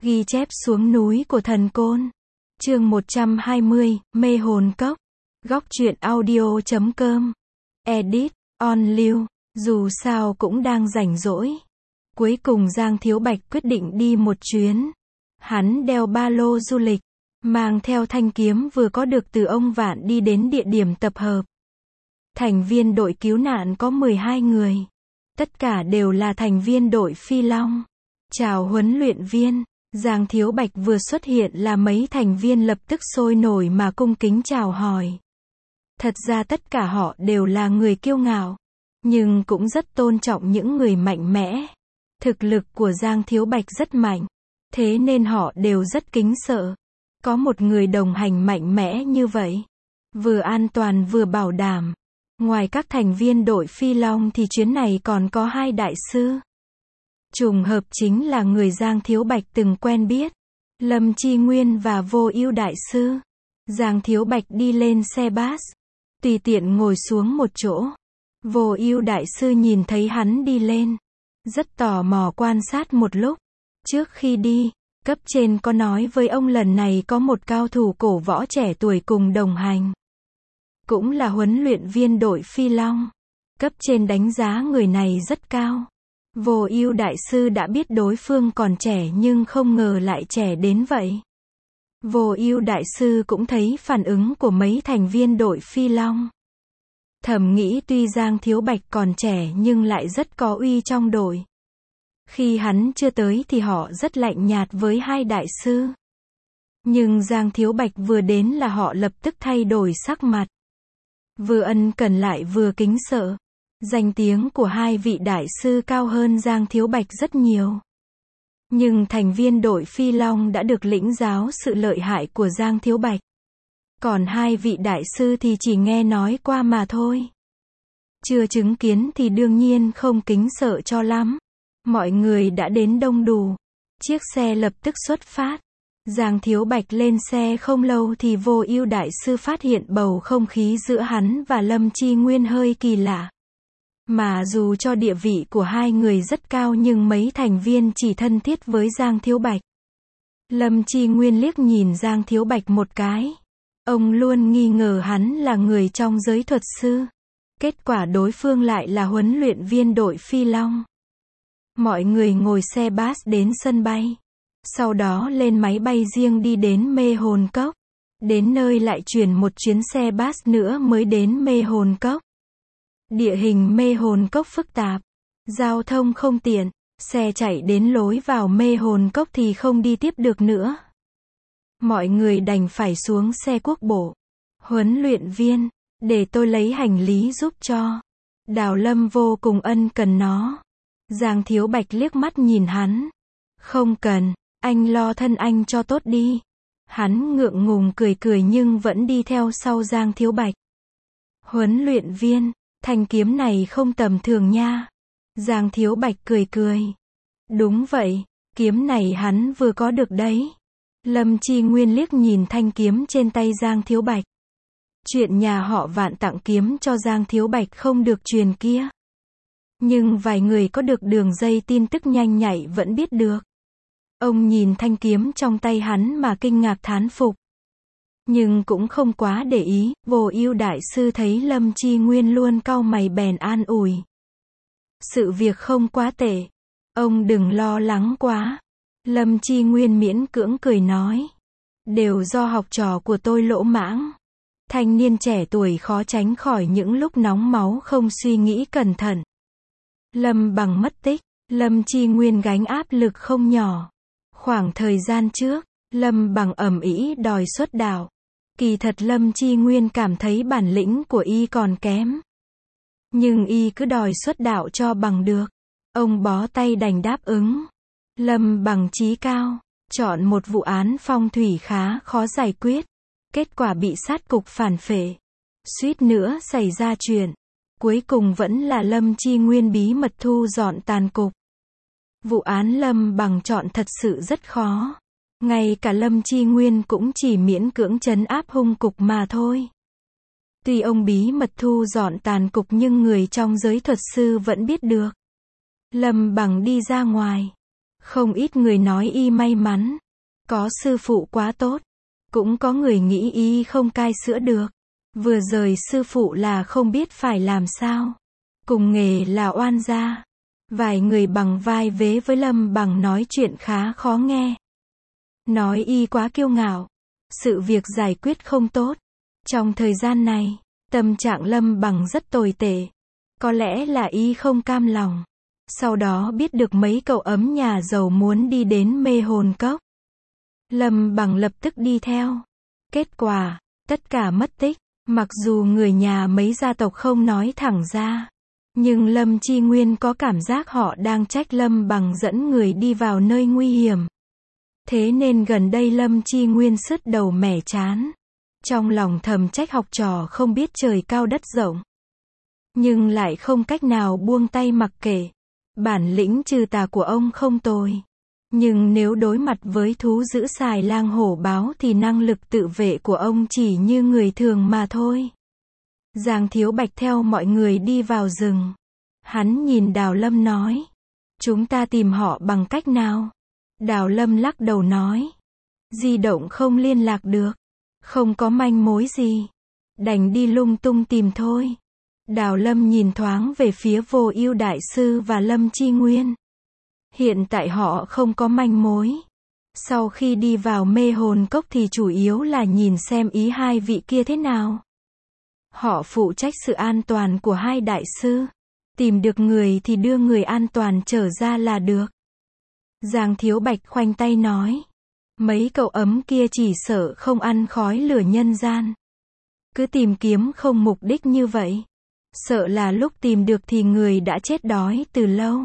Ghi chép xuống núi của thần côn. Chương 120, mê hồn cốc. Góc truyện audio.com. Edit, on lưu. Dù sao cũng đang rảnh rỗi. Cuối cùng Giang Thiếu Bạch quyết định đi một chuyến. Hắn đeo ba lô du lịch, mang theo thanh kiếm vừa có được từ ông Vạn đi đến địa điểm tập hợp. Thành viên đội cứu nạn có 12 người. Tất cả đều là thành viên đội Phi Long. Chào huấn luyện viên. Giang Thiếu Bạch vừa xuất hiện là mấy thành viên lập tức sôi nổi mà cung kính chào hỏi. Thật ra tất cả họ đều là người kiêu ngạo, nhưng cũng rất tôn trọng những người mạnh mẽ. Thực lực của Giang Thiếu Bạch rất mạnh, thế nên họ đều rất kính sợ. Có một người đồng hành mạnh mẽ như vậy, vừa an toàn vừa bảo đảm. Ngoài các thành viên đội Phi Long thì chuyến này còn có hai đại sư. Trùng hợp chính là người Giang Thiếu Bạch từng quen biết, Lâm Chi Nguyên và Vô Ưu đại sư. Giang Thiếu Bạch đi lên xe bus, tùy tiện ngồi xuống một chỗ. Vô Ưu đại sư nhìn thấy hắn đi lên, rất tò mò quan sát một lúc. Trước khi đi, cấp trên có nói với ông lần này có một cao thủ cổ võ trẻ tuổi cùng đồng hành, cũng là huấn luyện viên đội Phi Long. Cấp trên đánh giá người này rất cao. Vô Ưu đại sư đã biết đối phương còn trẻ nhưng không ngờ lại trẻ đến vậy. Vô Ưu đại sư cũng thấy phản ứng của mấy thành viên đội Phi Long. Thầm nghĩ tuy Giang Thiếu Bạch còn trẻ nhưng lại rất có uy trong đội. Khi hắn chưa tới thì họ rất lạnh nhạt với hai đại sư. Nhưng Giang Thiếu Bạch vừa đến là họ lập tức thay đổi sắc mặt. Vừa ân cần lại vừa kính sợ. Danh tiếng của hai vị đại sư cao hơn Giang Thiếu Bạch rất nhiều. Nhưng thành viên đội Phi Long đã được lĩnh giáo sự lợi hại của Giang Thiếu Bạch. Còn hai vị đại sư thì chỉ nghe nói qua mà thôi. Chưa chứng kiến thì đương nhiên không kính sợ cho lắm. Mọi người đã đến đông đủ. Chiếc xe lập tức xuất phát. Giang Thiếu Bạch lên xe không lâu thì Vô Ưu đại sư phát hiện bầu không khí giữa hắn và Lâm Chi Nguyên hơi kỳ lạ. Mà dù cho địa vị của hai người rất cao nhưng mấy thành viên chỉ thân thiết với Giang Thiếu Bạch. Lâm Chi Nguyên liếc nhìn Giang Thiếu Bạch một cái. Ông luôn nghi ngờ hắn là người trong giới thuật sư. Kết quả đối phương lại là huấn luyện viên đội Phi Long. Mọi người ngồi xe bus đến sân bay. Sau đó lên máy bay riêng đi đến Mê Hồn Cốc. Đến nơi lại chuyển một chuyến xe bus nữa mới đến Mê Hồn Cốc. Địa hình Mê Hồn Cốc phức tạp, giao thông không tiện, xe chạy đến lối vào Mê Hồn Cốc thì không đi tiếp được nữa. Mọi người đành phải xuống xe quốc bộ. Huấn luyện viên, để tôi lấy hành lý giúp cho. Đào Lâm vô cùng ân cần nó. Giang Thiếu Bạch liếc mắt nhìn hắn. Không cần, anh lo thân anh cho tốt đi. Hắn ngượng ngùng cười cười nhưng vẫn đi theo sau Giang Thiếu Bạch. Huấn luyện viên, thanh kiếm này không tầm thường nha. Giang Thiếu Bạch cười cười. Đúng vậy, kiếm này hắn vừa có được đấy. Lâm Chi Nguyên liếc nhìn thanh kiếm trên tay Giang Thiếu Bạch. Chuyện nhà họ Vạn tặng kiếm cho Giang Thiếu Bạch không được truyền kia. Nhưng vài người có được đường dây tin tức nhanh nhạy vẫn biết được. Ông nhìn thanh kiếm trong tay hắn mà kinh ngạc thán phục. Nhưng cũng không quá để ý. Vô Ưu đại sư thấy Lâm Chi Nguyên luôn cau mày bèn an ủi. Sự việc không quá tệ. Ông đừng lo lắng quá. Lâm Chi Nguyên miễn cưỡng cười nói. Đều do học trò của tôi lỗ mãng. Thanh niên trẻ tuổi khó tránh khỏi những lúc nóng máu không suy nghĩ cẩn thận. Lâm Bằng mất tích. Lâm Chi Nguyên gánh áp lực không nhỏ. Khoảng thời gian trước, Lâm Bằng ầm ĩ đòi xuất đạo. Kỳ thật Lâm Chi Nguyên cảm thấy bản lĩnh của y còn kém. Nhưng y cứ đòi xuất đạo cho bằng được. Ông bó tay đành đáp ứng. Lâm Bằng chí cao, chọn một vụ án phong thủy khá khó giải quyết. Kết quả bị sát cục phản phệ. Suýt nữa xảy ra chuyện. Cuối cùng vẫn là Lâm Chi Nguyên bí mật thu dọn tàn cục. Vụ án Lâm Bằng chọn thật sự rất khó. Ngay cả Lâm Chi Nguyên cũng chỉ miễn cưỡng trấn áp hung cục mà thôi. Tuy ông bí mật thu dọn tàn cục nhưng người trong giới thuật sư vẫn biết được. Lâm Bằng đi ra ngoài. Không ít người nói y may mắn, có sư phụ quá tốt. Cũng có người nghĩ y không cai sữa được. Vừa rời sư phụ là không biết phải làm sao. Cùng nghề là oan gia. Vài người bằng vai vế với Lâm Bằng nói chuyện khá khó nghe. Nói y quá kiêu ngạo. Sự việc giải quyết không tốt. Trong thời gian này, tâm trạng Lâm Bằng rất tồi tệ. Có lẽ là y không cam lòng. Sau đó biết được mấy cậu ấm nhà giàu muốn đi đến Mê Hồn Cốc. Lâm Bằng lập tức đi theo. Kết quả, tất cả mất tích. Mặc dù người nhà mấy gia tộc không nói thẳng ra, nhưng Lâm Chi Nguyên có cảm giác họ đang trách Lâm Bằng dẫn người đi vào nơi nguy hiểm. Thế nên gần đây Lâm Chi Nguyên sứt đầu mẻ chán. Trong lòng thầm trách học trò không biết trời cao đất rộng. Nhưng lại không cách nào buông tay mặc kệ. Bản lĩnh trừ tà của ông không tồi. Nhưng nếu đối mặt với thú dữ xài lang hổ báo thì năng lực tự vệ của ông chỉ như người thường mà thôi. Giang Thiếu Bạch theo mọi người đi vào rừng. Hắn nhìn Đào Lâm nói. Chúng ta tìm họ bằng cách nào? Đào Lâm lắc đầu nói. Di động không liên lạc được. Không có manh mối gì. Đành đi lung tung tìm thôi. Đào Lâm nhìn thoáng về phía Vô Ưu Đại Sư và Lâm Chi Nguyên. Hiện tại họ không có manh mối. Sau khi đi vào Mê Hồn Cốc thì chủ yếu là nhìn xem ý hai vị kia thế nào. Họ phụ trách sự an toàn của hai đại sư. Tìm được người thì đưa người an toàn trở ra là được. Giang Thiếu Bạch khoanh tay nói. Mấy cậu ấm kia chỉ sợ không ăn khói lửa nhân gian. Cứ tìm kiếm không mục đích như vậy. Sợ là lúc tìm được thì người đã chết đói từ lâu.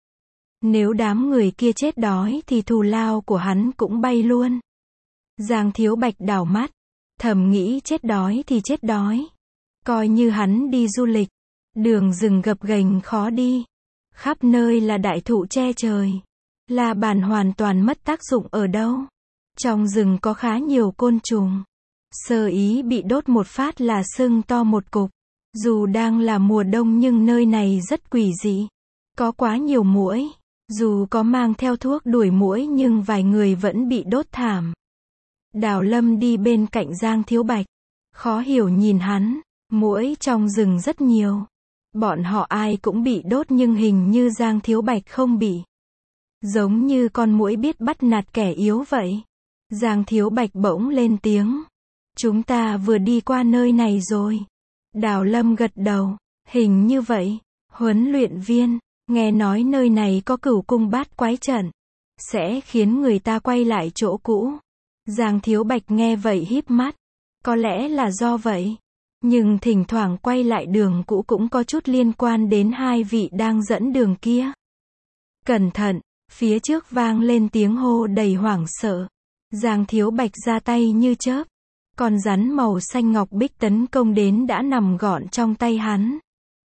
Nếu đám người kia chết đói thì thù lao của hắn cũng bay luôn. Giang Thiếu Bạch đảo mắt. Thầm nghĩ chết đói thì chết đói. Coi như hắn đi du lịch. Đường rừng gập ghềnh khó đi. Khắp nơi là đại thụ che trời. La bàn hoàn toàn mất tác dụng ở đâu. Trong rừng có khá nhiều côn trùng. Sơ ý bị đốt một phát là sưng to một cục. Dù đang là mùa đông nhưng nơi này rất quỷ dị. Có quá nhiều muỗi. Dù có mang theo thuốc đuổi muỗi nhưng vài người vẫn bị đốt thảm. Đào Lâm đi bên cạnh Giang Thiếu Bạch. Khó hiểu nhìn hắn. Muỗi trong rừng rất nhiều. Bọn họ ai cũng bị đốt nhưng hình như Giang Thiếu Bạch không bị. Giống như con muỗi biết bắt nạt kẻ yếu vậy. Giang Thiếu Bạch bỗng lên tiếng. Chúng ta vừa đi qua nơi này rồi. Đào Lâm gật đầu. Hình như vậy. Huấn luyện viên. Nghe nói nơi này có Cửu Cung Bát Quái trận. Sẽ khiến người ta quay lại chỗ cũ. Giang Thiếu Bạch nghe vậy híp mắt. Có lẽ là do vậy. Nhưng thỉnh thoảng quay lại đường cũ cũng có chút liên quan đến hai vị đang dẫn đường kia. Cẩn thận, phía trước vang lên tiếng hô đầy hoảng sợ. Giang Thiếu Bạch ra tay như chớp. Con rắn màu xanh ngọc bích tấn công đến đã nằm gọn trong tay hắn.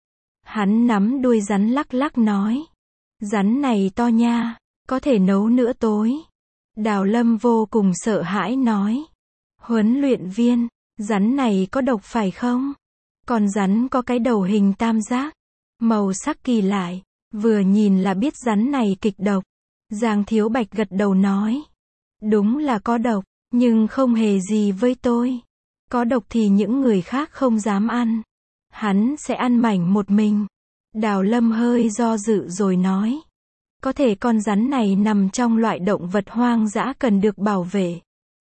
Hắn nắm đuôi rắn lắc lắc nói. Rắn này to nha, có thể nấu nữa tối. Đào Lâm vô cùng sợ hãi nói. Huấn luyện viên, rắn này có độc phải không? Con rắn có cái đầu hình tam giác. Màu sắc kỳ lạ. Vừa nhìn là biết rắn này kịch độc. Giang Thiếu Bạch gật đầu nói. Đúng là có độc, nhưng không hề gì với tôi. Có độc thì những người khác không dám ăn. Hắn sẽ ăn mảnh một mình. Đào Lâm hơi do dự rồi nói. Có thể con rắn này nằm trong loại động vật hoang dã cần được bảo vệ.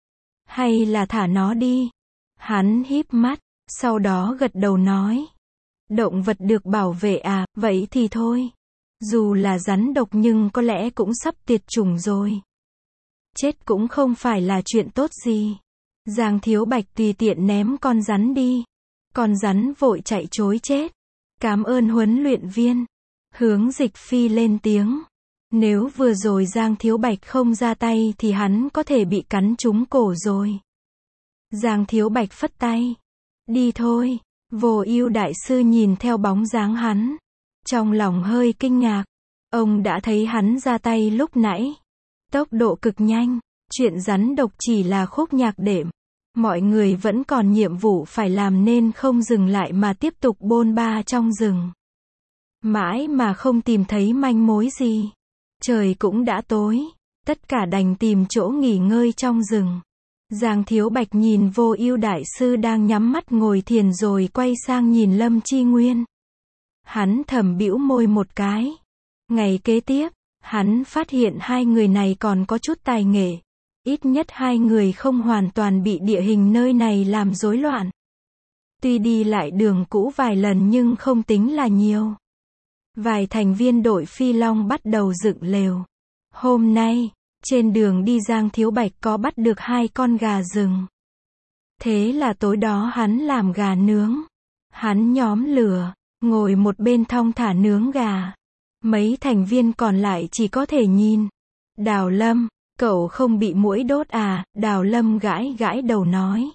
Hay là thả nó đi. Hắn híp mắt, sau đó gật đầu nói. Động vật được bảo vệ à, vậy thì thôi. Dù là rắn độc nhưng có lẽ cũng sắp tuyệt chủng rồi. Chết cũng không phải là chuyện tốt gì. Giang Thiếu Bạch tùy tiện ném con rắn đi. Con rắn vội chạy trối chết. Cảm ơn huấn luyện viên. Hướng Dịch Phi lên tiếng. Nếu vừa rồi Giang Thiếu Bạch không ra tay thì hắn có thể bị cắn trúng cổ rồi. Giang Thiếu Bạch phất tay. Đi thôi. Vô Ưu Đại Sư nhìn theo bóng dáng hắn. Trong lòng hơi kinh ngạc. Ông đã thấy hắn ra tay lúc nãy. Tốc độ cực nhanh. Chuyện rắn độc chỉ là khúc nhạc đệm. Mọi người vẫn còn nhiệm vụ phải làm nên không dừng lại mà tiếp tục bôn ba trong rừng. Mãi mà không tìm thấy manh mối gì. Trời cũng đã tối, tất cả đành tìm chỗ nghỉ ngơi trong rừng. Giang Thiếu Bạch nhìn Vô Ưu đại sư đang nhắm mắt ngồi thiền rồi quay sang nhìn Lâm Chi Nguyên. Hắn thầm bĩu môi một cái. Ngày kế tiếp, hắn phát hiện hai người này còn có chút tài nghệ. Ít nhất hai người không hoàn toàn bị địa hình nơi này làm rối loạn. Tuy đi lại đường cũ vài lần nhưng không tính là nhiều. Vài thành viên đội Phi Long bắt đầu dựng lều. Hôm nay, trên đường đi Giang Thiếu Bạch có bắt được 2 con gà rừng. Thế là tối đó hắn làm gà nướng. Hắn nhóm lửa, ngồi một bên thong thả nướng gà. Mấy thành viên còn lại chỉ có thể nhìn. Đào Lâm, cậu không bị muỗi đốt à? Đào Lâm gãi gãi đầu nói.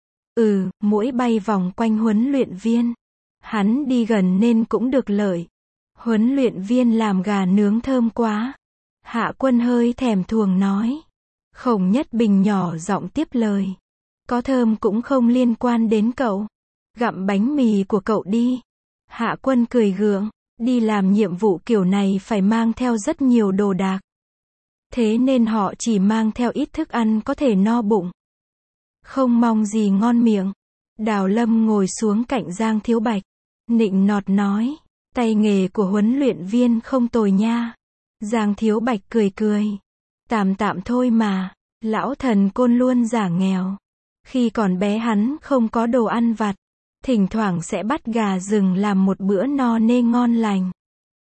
Muỗi bay vòng quanh huấn luyện viên. Hắn đi gần nên cũng được lợi. Huấn luyện viên làm gà nướng thơm quá. Hạ Quân hơi thèm thuồng nói. Khổng Nhất Bình nhỏ giọng tiếp lời. Có thơm cũng không liên quan đến cậu. Gặm bánh mì của cậu đi. Hạ Quân cười gượng. Đi làm nhiệm vụ kiểu này phải mang theo rất nhiều đồ đạc. Thế nên họ chỉ mang theo ít thức ăn có thể no bụng. Không mong gì ngon miệng. Đào Lâm ngồi xuống cạnh Giang Thiếu Bạch. Nịnh nọt nói. Tay nghề của huấn luyện viên không tồi nha. Giang Thiếu Bạch cười cười. Tạm tạm thôi mà. Lão Thần Côn luôn giả nghèo. Khi còn bé hắn không có đồ ăn vặt. Thỉnh thoảng sẽ bắt gà rừng làm một bữa no nê ngon lành.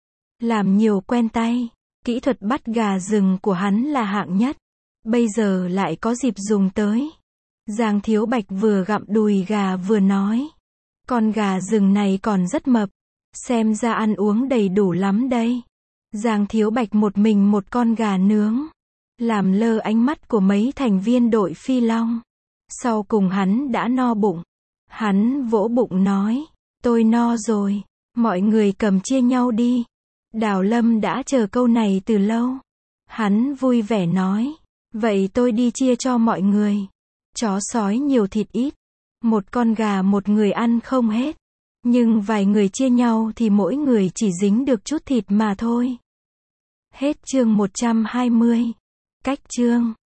Làm nhiều quen tay. Kỹ thuật bắt gà rừng của hắn là hạng nhất. Bây giờ lại có dịp dùng tới. Giang Thiếu Bạch vừa gặm đùi gà vừa nói. Con gà rừng này còn rất mập. Xem ra ăn uống đầy đủ lắm đây. Giang Thiếu Bạch một mình một con gà nướng. Làm lơ ánh mắt của mấy thành viên đội Phi Long. Sau cùng hắn đã no bụng. Hắn vỗ bụng nói. Tôi no rồi. Mọi người cầm chia nhau đi. Đào Lâm đã chờ câu này từ lâu. Hắn vui vẻ nói. Vậy tôi đi chia cho mọi người. Chó sói nhiều thịt ít. Một con gà một người ăn không hết. Nhưng vài người chia nhau thì mỗi người chỉ dính được chút thịt mà thôi. Hết chương 120. Cách chương